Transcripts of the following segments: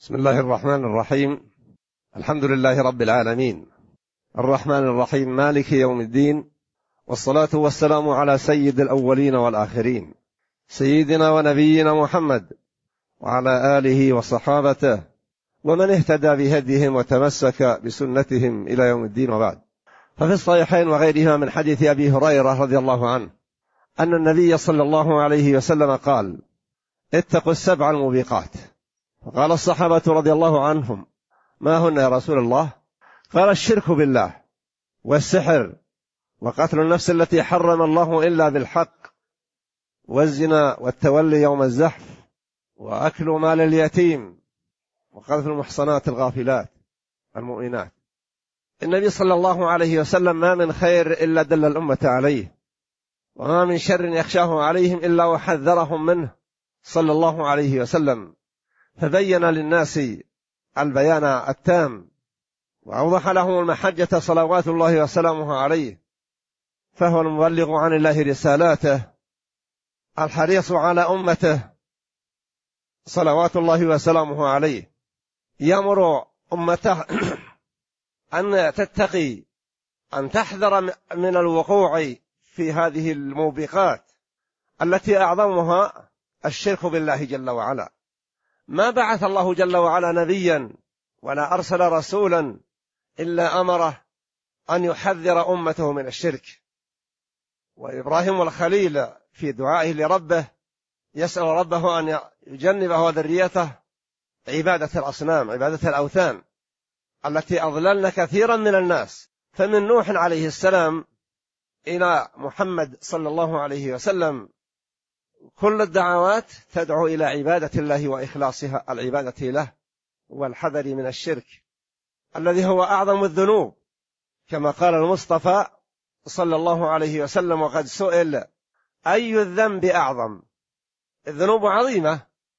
بسم الله الرحمن الرحيم. الحمد لله رب العالمين، الرحمن الرحيم، مالك يوم الدين، والصلاة والسلام على سيد الأولين والآخرين، سيدنا ونبينا محمد وعلى آله وصحابته ومن اهتدى بهديهم وتمسك بسنتهم إلى يوم الدين، وبعد. ففي الصحيحين وغيرها من حديث أبي هريرة رضي الله عنه أن النبي صلى الله عليه وسلم قال: اتقوا السبع الموبقات. فقال الصحابة رضي الله عنهم: ما هن يا رسول الله؟ قال: الشرك بالله، والسحر، وقتل النفس التي حرم الله إلا بالحق، والزنا، والتولي يوم الزحف، وأكل مال اليتيم، وقذف المحصنات الغافلات المؤمنات. النبي صلى الله عليه وسلم ما من خير إلا دل الأمة عليه، وما من شر يخشاه عليهم إلا وحذرهم منه صلى الله عليه وسلم، فبين للناس البيان التام، وأوضح لهم المحجة صلوات الله وسلامه عليه، فهو المبلغ عن الله رسالاته، الحريص على أمته صلوات الله وسلامه عليه، يأمر أمته أن تتقي، أن تحذر من الوقوع في هذه الموبقات التي أعظمها الشرك بالله جل وعلا. ما بعث الله جل وعلا نبيا ولا أرسل رسولا إلا أمره أن يحذر أمته من الشرك. وإبراهيم الخليل في دعائه لربه يسأل ربه أن يجنبه وذريته عبادة الأصنام، عبادة الأوثان التي أضللن كثيرا من الناس. فمن نوح عليه السلام إلى محمد صلى الله عليه وسلم كل الدعوات تدعو إلى عبادة الله وإخلاصها العبادة له، والحذر من الشرك الذي هو أعظم الذنوب، كما قال المصطفى صلى الله عليه وسلم وقد سئل: أي الذنب أعظم؟ الذنوب عظيمة،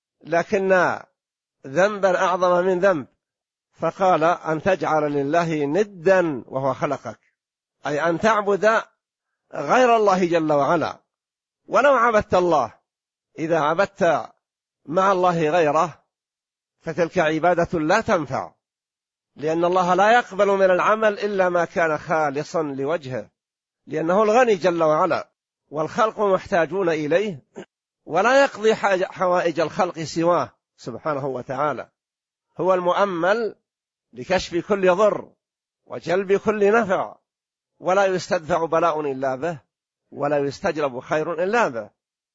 لكن ذنبا أعظم من ذنب، فقال: أن تجعل لله ندا وهو خلقك، أي أن تعبد غير الله جل وعلا. ولو عبدت الله، إذا عبدت مع الله غيره فتلك عبادة لا تنفع، لأن الله لا يقبل من العمل إلا ما كان خالصا لوجهه، لأنه الغني جل وعلا، والخلق محتاجون إليه، ولا يقضي حوائج الخلق سواه سبحانه وتعالى. هو المؤمل لكشف كل ضر وجلب كل نفع، ولا يستدفع بلاء إلا به، ولا يستجلب خير إلا به.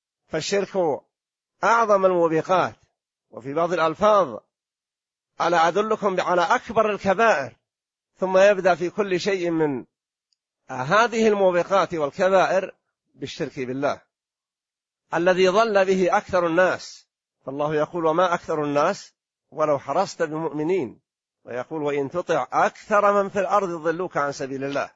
فالشرك أعظم الموبقات. وفي بعض الألفاظ: ألا أدلكم على أكبر الكبائر، ثم يبدأ في كل شيء من هذه الموبقات والكبائر بالشرك بالله الذي ضل به أكثر الناس. فالله يقول: وما أكثر الناس ولو حرصت بمؤمنين، ويقول: وإن تطع أكثر من في الأرض ضلوك عن سبيل الله.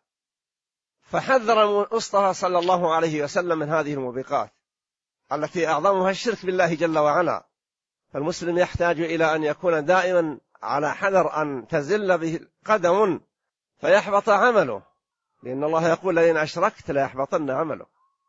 فحذر المصطفى صلى الله عليه وسلم من هذه الموبقات التي أعظمها الشرك بالله جل وعلا. فالمسلم يحتاج إلى أن يكون دائما على حذر أن تزل به قدم فيحبط عمله، لأن الله يقول: لئن أشركت ليحبطن عمله.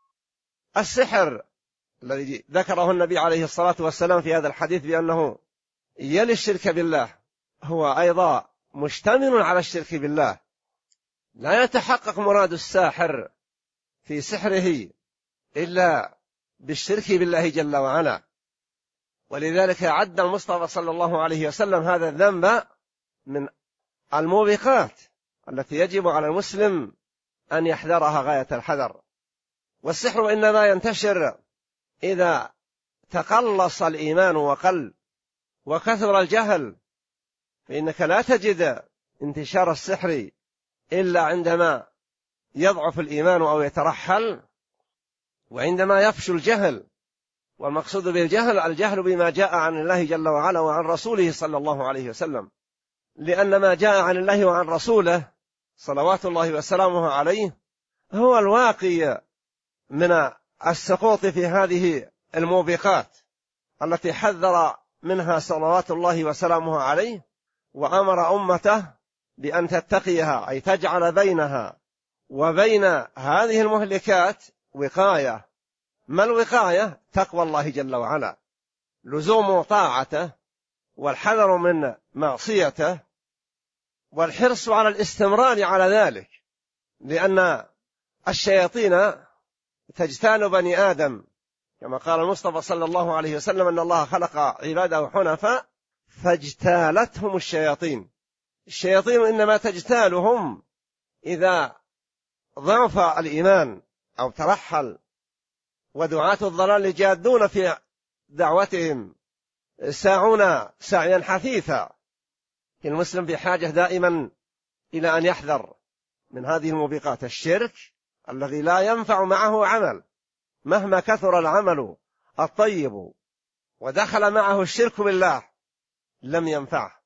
السحر الذي ذكره النبي عليه الصلاة والسلام في هذا الحديث بأنه يلي الشرك بالله هو أيضا مشتمل على الشرك بالله. لا يتحقق مراد الساحر في سحره إلا بالشرك بالله جل وعلا. ولذلك عد المصطفى صلى الله عليه وسلم هذا الذنب من الموبقات التي يجب على المسلم أن يحذرها غاية الحذر. والسحر إنما ينتشر إذا تقلص الإيمان وقل وكثر الجهل، فإنك لا تجد انتشار السحر إلا عندما يضعف الإيمان أو يترحل، وعندما يفشو الجهل. والمقصود بالجهل الجهل بما جاء عن الله جل وعلا وعن رسوله صلى الله عليه وسلم، لأن ما جاء عن الله وعن رسوله صلوات الله وسلامه عليه هو الواقي من السقوط في هذه الموبقات التي حذر منها صلوات الله وسلامه عليه، وأمر أمته بأن تتقيها، أي تجعل بينها وبين هذه المهلكات وقاية. ما الوقاية؟ تقوى الله جل وعلا، لزوم طاعته والحذر من معصيته والحرص على الاستمرار على ذلك، لأن الشياطين تجتال بني آدم، كما قال المصطفى صلى الله عليه وسلم أن الله خلق عباده حنفاء فاجتالتهم الشياطين. الشياطين إنما تجتالهم إذا ضعف الإيمان أو ترحل، ودعاة الضلال جادون في دعوتهم ساعون سعيا حثيثا. المسلم بحاجة دائما إلى أن يحذر من هذه الموبقات. الشرك الذي لا ينفع معه عمل مهما كثر العمل الطيب ودخل معه الشرك بالله لم ينفع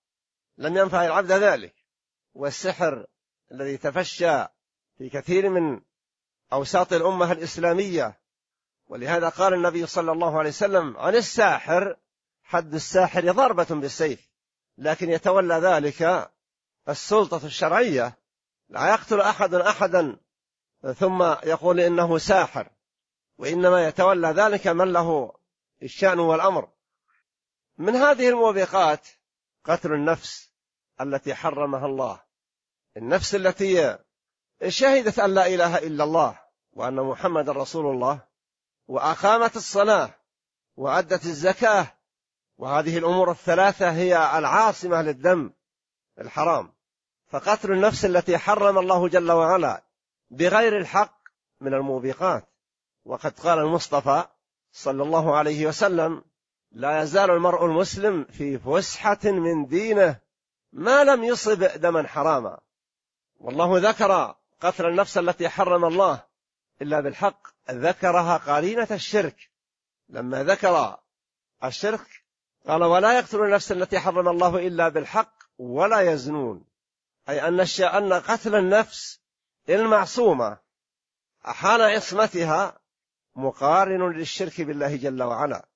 العبد ذلك. والسحر الذي تفشى في كثير من أوساط الأمة الإسلامية، ولهذا قال النبي صلى الله عليه وسلم عن الساحر: حد الساحر ضربة بالسيف، لكن يتولى ذلك السلطة الشرعية. لا يقتل أحد أحدا ثم يقول إنه ساحر، وإنما يتولى ذلك من له الشأن والأمر. من هذه الموبقات قتل النفس التي حرمها الله، النفس التي شهدت أن لا إله إلا الله وأن محمد رسول الله، وأقامت الصلاة وأدت الزكاة، وهذه الأمور الثلاثة هي العاصمة للدم الحرام. فقتل النفس التي حرم الله جل وعلا بغير الحق من الموبقات. وقد قال المصطفى صلى الله عليه وسلم: لا يزال المرء المسلم في فسحة من دينه ما لم يصب دما حراما. والله ذكر قتل النفس التي حرم الله إلا بالحق، ذكرها قرينة الشرك. لما ذكر الشرك قال: ولا يقتل النفس التي حرم الله إلا بالحق ولا يزنون، أي أن قتل النفس المعصومة حال عصمتها مقارن للشرك بالله جل وعلا.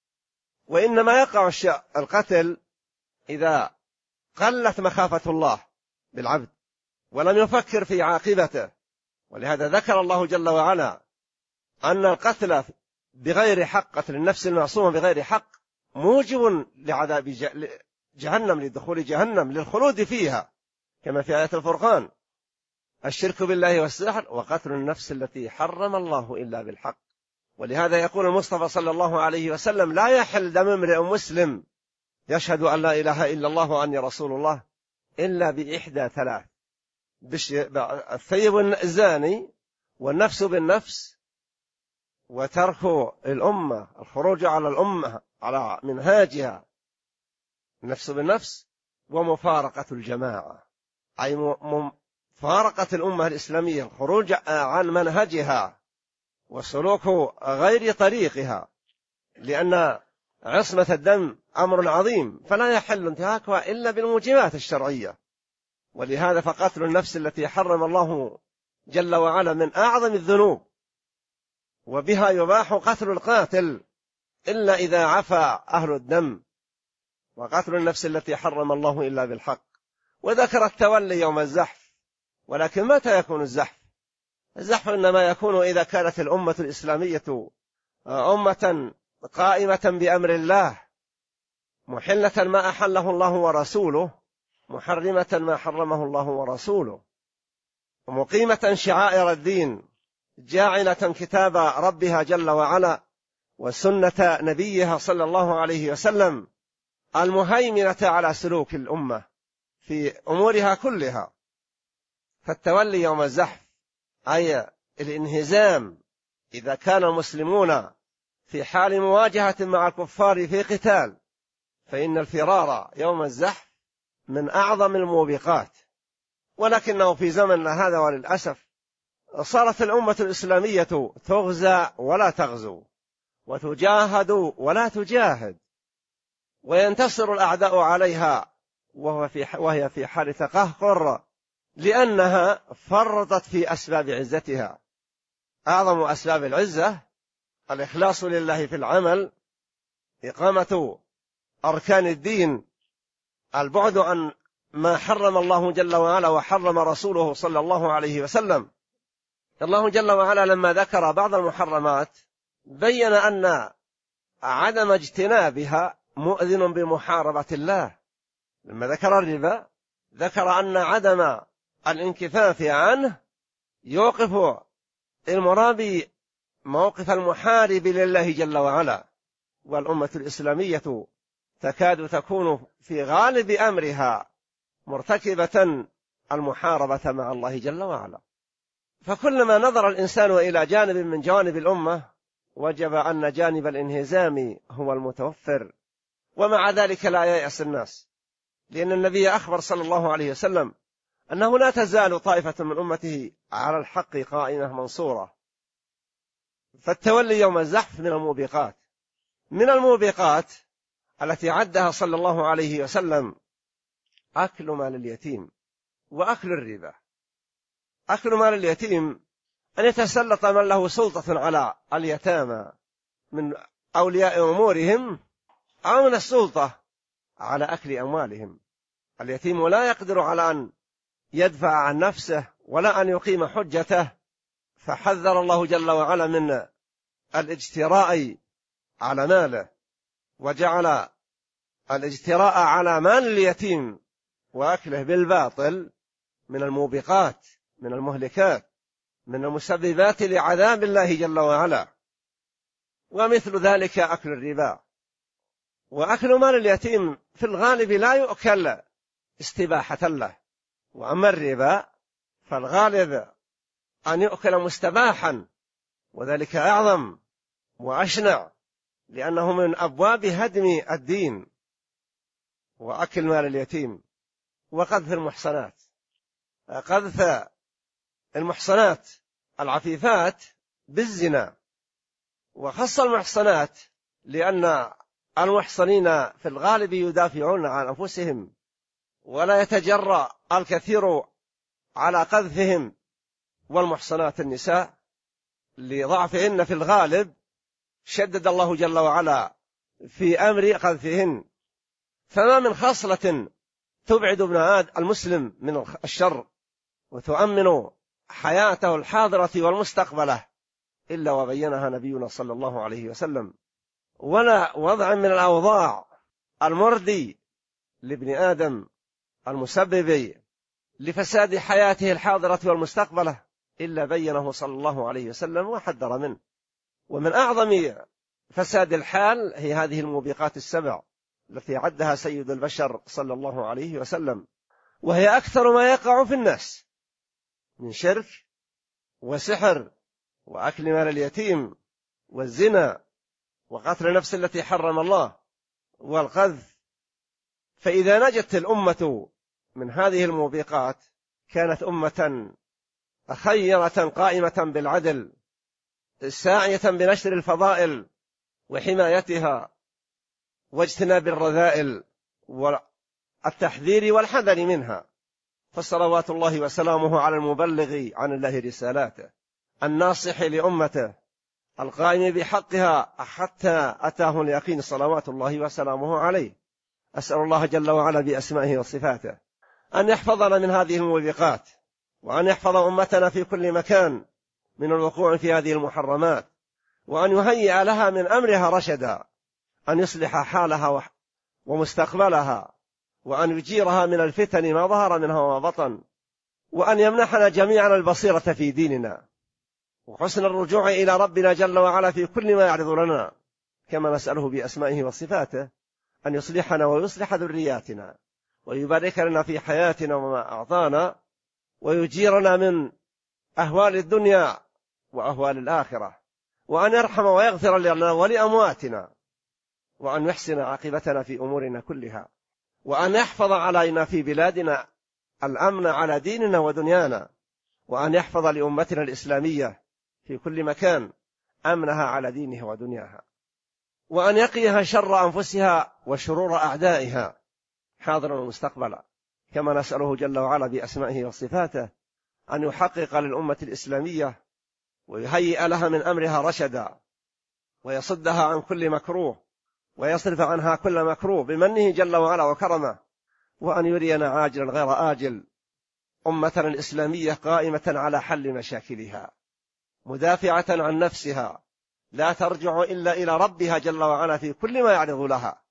وإنما يقع القتل إذا قلت مخافة الله بالعبد ولم يفكر في عاقبته. ولهذا ذكر الله جل وعلا أن القتل بغير حق، قتل النفس المعصومة بغير حق، موجب لعذاب جهنم، لدخول جهنم، للخلود فيها، كما في آية الفرقان: الشرك بالله والسحر وقتل النفس التي حرم الله إلا بالحق. ولهذا يقول المصطفى صلى الله عليه وسلم: لا يحل دم امرئ مسلم يشهد أن لا إله إلا الله وأني رسول الله إلا بإحدى ثلاث: الثيب الزاني، والنفس بالنفس، وترك الأمة، الخروج على الأمة على منهاجها، النفس بالنفس، ومفارقة الجماعة، أي مفارقة الأمة الإسلامية، الخروج عن منهجها وسلوك غير طريقها، لأن عصمة الدم أمر عظيم فلا يحل انتهاكها إلا بالموجبات الشرعية. ولهذا فقتل النفس التي حرم الله جل وعلا من أعظم الذنوب، وبها يباح قتل القاتل إلا إذا عفى أهل الدم، وقتل النفس التي حرم الله إلا بالحق. وذكر التولي يوم الزحف، ولكن متى يكون الزحف؟ الزحف إنما يكون إذا كانت الأمة الإسلامية أمة قائمة بأمر الله، محلة ما أحله الله ورسوله، محرمة ما حرمه الله ورسوله، ومقيمة شعائر الدين، جاعلة كتاب ربها جل وعلا وسنة نبيها صلى الله عليه وسلم المهيمنة على سلوك الأمة في أمورها كلها. فالتولي يوم الزحف أي الانهزام، إذا كان المسلمون في حال مواجهة مع الكفار في قتال، فإن الفرار يوم الزحف من أعظم الموبقات. ولكنه في زمننا هذا وللأسف صارت الأمة الإسلامية تغزى ولا تغزو، وتجاهد ولا تجاهد، وينتصر الأعداء عليها وهي في حال تقهقر، لأنها فرطت في أسباب عزتها. أعظم أسباب العزة الإخلاص لله في العمل، إقامة أركان الدين، البعد عن ما حرم الله جل وعلا وحرم رسوله صلى الله عليه وسلم. الله جل وعلا لما ذكر بعض المحرمات بين أن عدم اجتنابها مؤذن بمحاربة الله. لما ذكر الربا ذكر أن عدم الانكفاف عنه يوقف المرابي موقف المحارب لله جل وعلا. والأمة الإسلامية تكاد تكون في غالب أمرها مرتكبة المحاربة مع الله جل وعلا. فكلما نظر الإنسان إلى جانب من جوانب الأمة وجب أن جانب الانهزام هو المتوفر، ومع ذلك لا ييأس الناس، لأن النبي أخبر صلى الله عليه وسلم أنه لا تزال طائفة من أمته على الحق قائمة منصورة. فالتولي يوم الزحف من الموبقات التي عدها صلى الله عليه وسلم أكل مال اليتيم وأكل الربا. أكل مال اليتيم أن يتسلط من له سلطة على اليتامى من أولياء أمورهم أو من السلطة على أكل أموالهم. اليتيم لا يقدر على أن يدفع عن نفسه ولا أن يقيم حجته، فحذر الله جل وعلا من الاجتراء على ماله، وجعل الاجتراء على مال اليتيم وأكله بالباطل من الموبقات، من المهلكات، من المسببات لعذاب الله جل وعلا. ومثل ذلك أكل الربا. وأكل مال اليتيم في الغالب لا يؤكل استباحة له، وأما الربا فالغالب أن يؤكل مستباحا، وذلك أعظم وأشنع، لأنه من أبواب هدم الدين. وأكل مال اليتيم وقذف المحصنات، قذف المحصنات العفيفات بالزنا، وخص المحصنات لأن المحصنين في الغالب يدافعون عن أنفسهم ولا يتجرأ الكثير على قذفهم. والمحصنات النساء لضعفهن في الغالب شدد الله جل وعلا في أمر قذفهن. فما من خصلة تبعد ابن المسلم من الشر وتؤمن حياته الحاضرة والمستقبلة إلا وبينها نبينا صلى الله عليه وسلم. ولا وضع من الأوضاع المردي لابن آدم المسبب لفساد حياته الحاضرة والمستقبلة إلا بينه صلى الله عليه وسلم وحذر منه. ومن أعظم فساد الحال هي هذه الموبقات السبع التي عدها سيد البشر صلى الله عليه وسلم، وهي أكثر ما يقع في الناس من شرك وسحر وأكل مال اليتيم والزنا وقتل النفس التي حرم الله والقذف. فإذا نجت الأمة من هذه الموبقات كانت أمة خيرة قائمة بالعدل ساعية بنشر الفضائل وحمايتها واجتناب الرذائل والتحذير والحذر منها. فصلوات الله وسلامه على المبلغ عن الله رسالاته الناصح لأمته القائم بحقها حتى أتاه اليقين صلوات الله وسلامه عليه. أسأل الله جل وعلا بأسمائه وصفاته أن يحفظنا من هذه الموبقات، وأن يحفظ أمتنا في كل مكان من الوقوع في هذه المحرمات، وأن يهيئ لها من أمرها رشدا، أن يصلح حالها ومستقبلها، وأن يجيرها من الفتن ما ظهر منها وما بطن، وأن يمنحنا جميعا البصيرة في ديننا وحسن الرجوع إلى ربنا جل وعلا في كل ما يعرض لنا، كما نسأله بأسمائه وصفاته أن يصلحنا ويصلح ذرياتنا ويبارك لنا في حياتنا وما أعطانا، ويجيرنا من أهوال الدنيا وأهوال الآخرة، وأن يرحم ويغفر لنا ولأمواتنا، وأن يحسن عاقبتنا في أمورنا كلها، وأن يحفظ علينا في بلادنا الأمن على ديننا ودنيانا، وأن يحفظ لأمتنا الإسلامية في كل مكان أمنها على دينها ودنياها، وأن يقيها شر أنفسها وشرور أعدائها حاضرا ومستقبلا، كما نسأله جل وعلا بأسمائه وصفاته أن يحقق للأمة الإسلامية ويهيئ لها من أمرها رشدا، ويصدها عن كل مكروه، ويصرف عنها كل مكروه بمنه جل وعلا وكرمه، وأن يرينا عاجلا غير آجل أمتنا الإسلامية قائمة على حل مشاكلها، مدافعة عن نفسها، لا ترجع إلا إلى ربها جل وعلا في كل ما يعرض لها،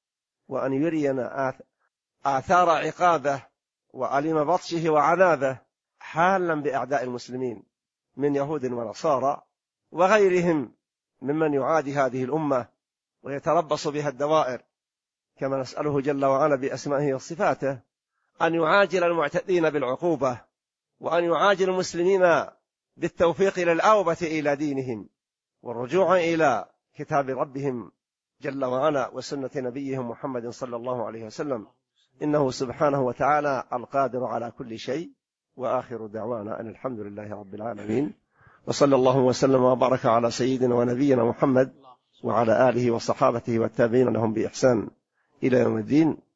وأن يرينا آثار عقابه وألم بطشه وعذابه حالا بأعداء المسلمين من يهود ونصارى وغيرهم ممن يعادي هذه الأمة ويتربص بها الدوائر، كما نسأله جل وعلا بأسمائه وصفاته أن يعاجل المعتدين بالعقوبة، وأن يعاجل المسلمين بالتوفيق للأوبة إلى دينهم والرجوع إلى كتاب ربهم جل وعلا وسنة نبيهم محمد صلى الله عليه وسلم، إنه سبحانه وتعالى القادر على كل شيء. وآخر دعوانا أن الحمد لله رب العالمين، وصلى الله وسلم وبارك على سيدنا ونبينا محمد وعلى آله وصحابته والتابعين لهم بإحسان إلى يوم الدين.